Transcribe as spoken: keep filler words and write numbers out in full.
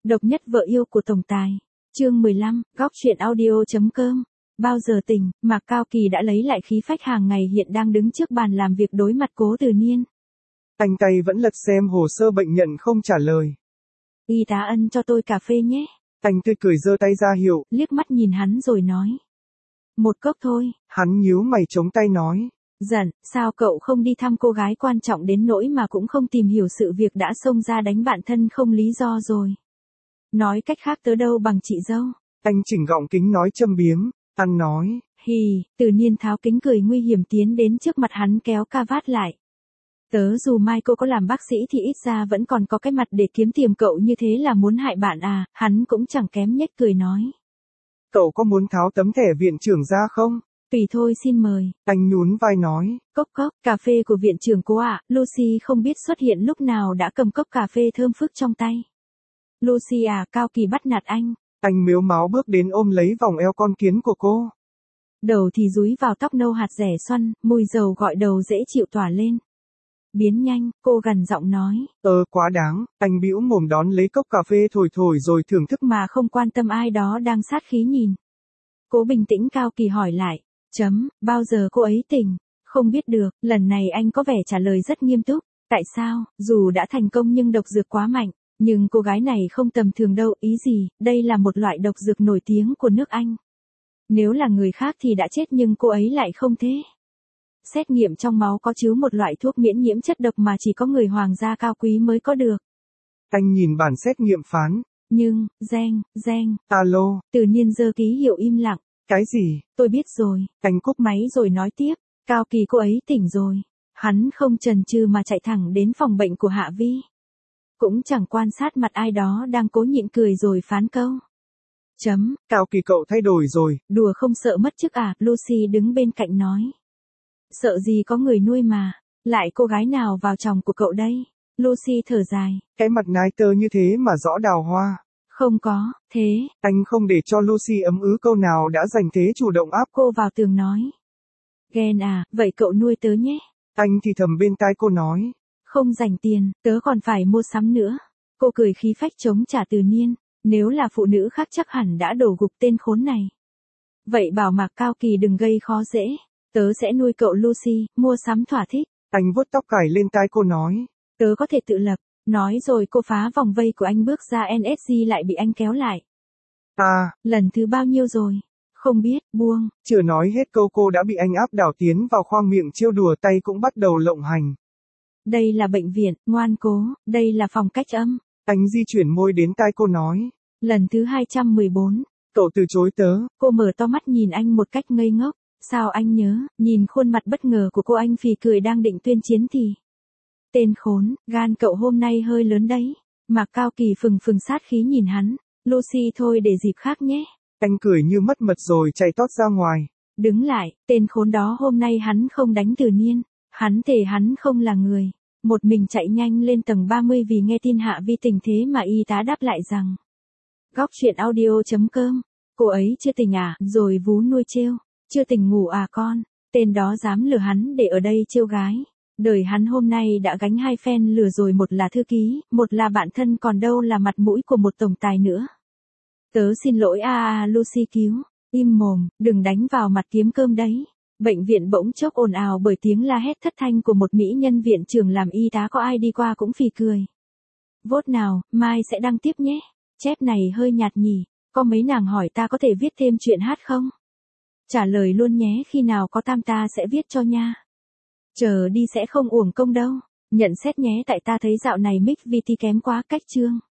Độc nhất vợ yêu của tổng tài. Chương mười lăm, góc truyện audio.com. Bao giờ tỉnh, Mạc Cao Kỳ đã lấy lại khí phách hàng ngày hiện đang đứng trước bàn làm việc đối mặt Cố Từ Niên. Anh tay vẫn lật xem hồ sơ bệnh nhân không trả lời. Y tá Ân cho tôi cà phê nhé. Anh tươi cười giơ tay ra hiệu. Liếc mắt nhìn hắn rồi nói. Một cốc thôi. Hắn nhíu mày chống tay nói. Giận, sao cậu không đi thăm cô gái quan trọng đến nỗi mà cũng không tìm hiểu sự việc đã xông ra đánh bạn thân không lý do rồi. Nói cách khác tớ đâu bằng chị dâu. Anh chỉnh gọng kính nói châm biếm. Anh nói. Hì, Từ Niên tháo kính cười nguy hiểm tiến đến trước mặt hắn kéo ca vát lại. Tớ dù mai cô có làm bác sĩ thì ít ra vẫn còn có cái mặt để kiếm tiền, cậu như thế là muốn hại bạn à, hắn cũng chẳng kém nhếch cười nói. Cậu có muốn tháo tấm thẻ viện trưởng ra không? Tùy thôi xin mời. Anh nhún vai nói. Cốc cốc, cà phê của viện trưởng cô ạ, à. Lucy không biết xuất hiện lúc nào đã cầm cốc cà phê thơm phức trong tay. Lucy à, Cao Kỳ bắt nạt anh. Anh mếu máo bước đến ôm lấy vòng eo con kiến của cô. Đầu thì dúi vào tóc nâu hạt rẻ xoăn, mùi dầu gọi đầu dễ chịu tỏa lên. Biến nhanh, cô gằn giọng nói. Ờ quá đáng, anh bĩu mồm đón lấy cốc cà phê thổi thổi rồi thưởng thức mà không quan tâm ai đó đang sát khí nhìn. Cố bình tĩnh. Cao Kỳ hỏi lại. Chấm, bao giờ cô ấy tỉnh? Không biết được, lần này anh có vẻ trả lời rất nghiêm túc. Tại sao, dù đã thành công nhưng độc dược quá mạnh. Nhưng cô gái này không tầm thường đâu, ý gì, đây là một loại độc dược nổi tiếng của nước Anh. Nếu là người khác thì đã chết nhưng cô ấy lại không thế. Xét nghiệm trong máu có chứa một loại thuốc miễn nhiễm chất độc mà chỉ có người hoàng gia cao quý mới có được. Anh nhìn bản xét nghiệm phán. Nhưng, Giang, Giang. Alo. Từ Niên giơ ký hiệu im lặng. Cái gì? Tôi biết rồi. Anh cúp máy rồi nói tiếp. Cao Kỳ cô ấy tỉnh rồi. Hắn không chần chừ mà chạy thẳng đến phòng bệnh của Hạ Vi. Cũng chẳng quan sát mặt ai đó đang cố nhịn cười rồi phán câu. Chấm, Cao Kỳ cậu thay đổi rồi. Đùa không sợ mất chức à, Lucy đứng bên cạnh nói. Sợ gì có người nuôi mà, lại cô gái nào vào chồng của cậu đây? Lucy thở dài. Cái mặt nai tơ như thế mà rõ đào hoa. Không có, thế. Anh không để cho Lucy ấm ứ câu nào đã dành thế chủ động áp cô vào tường nói. Ghen à, vậy cậu nuôi tớ nhé. Anh thì thầm bên tai cô nói. Không dành tiền, tớ còn phải mua sắm nữa. Cô cười khí phách chống trả Từ Niên. Nếu là phụ nữ khác chắc hẳn đã đổ gục tên khốn này. Vậy bảo Mạc Cao Kỳ đừng gây khó dễ. Tớ sẽ nuôi cậu Lucy, mua sắm thỏa thích. Anh vuốt tóc cài lên tai cô nói. Tớ có thể tự lập. Nói rồi cô phá vòng vây của anh bước ra, en ét giê lại bị anh kéo lại. À, lần thứ bao nhiêu rồi? Không biết, buông. Chưa nói hết câu cô đã bị anh áp đảo tiến vào khoang miệng trêu đùa, tay cũng bắt đầu lộng hành. Đây là bệnh viện, ngoan cố, đây là phòng cách âm. Anh di chuyển môi đến tai cô nói. Lần thứ hai trăm mười bốn. Cậu từ chối tớ. Cô mở to mắt nhìn anh một cách ngây ngốc. Sao anh nhớ, nhìn khuôn mặt bất ngờ của cô anh phì cười đang định tuyên chiến thì. Tên khốn, gan cậu hôm nay hơi lớn đấy. Mạc Cao Kỳ phừng phừng sát khí nhìn hắn. Lucy thôi để dịp khác nhé. Anh cười như mất mật rồi chạy tót ra ngoài. Đứng lại, tên khốn đó hôm nay hắn không đánh Từ Niên. Hắn thề hắn không là người. Một mình chạy nhanh lên tầng ba mươi vì nghe tin Hạ Vi tỉnh, thế mà y tá đáp lại rằng. Góc truyện audio.com. Cô ấy chưa tỉnh à, rồi vú nuôi trêu. Chưa tỉnh ngủ à con. Tên đó dám lừa hắn để ở đây trêu gái. Đời hắn hôm nay đã gánh hai phen lừa rồi, một là thư ký, một là bạn thân, còn đâu là mặt mũi của một tổng tài nữa. Tớ xin lỗi a à, à, Lucy cứu. Im mồm, đừng đánh vào mặt kiếm cơm đấy. Bệnh viện bỗng chốc ồn ào bởi tiếng la hét thất thanh của một mỹ nhân viện trưởng làm y tá có ai đi qua cũng phì cười. Vốt nào, mai sẽ đăng tiếp nhé. Chép này hơi nhạt nhỉ, có mấy nàng hỏi ta có thể viết thêm chuyện hát không? Trả lời luôn nhé, khi nào có tam ta sẽ viết cho nha. Chờ đi sẽ không uổng công đâu. Nhận xét nhé, tại ta thấy dạo này Mick vê tê kém quá cách chương.